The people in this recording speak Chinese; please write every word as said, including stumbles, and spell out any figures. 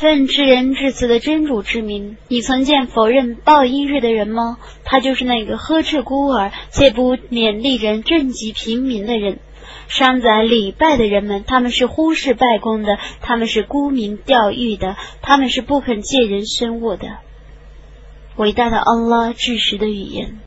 奉至仁至慈的真主之名，你曾见否认报一日的人吗？他就是那个呵斥孤儿且不勉励人赈济平民的人。山宰礼拜的人们，他们是忽视拜功的，他们是沽名钓誉的，他们是不肯借人生物的。伟大的安拉至实的语言。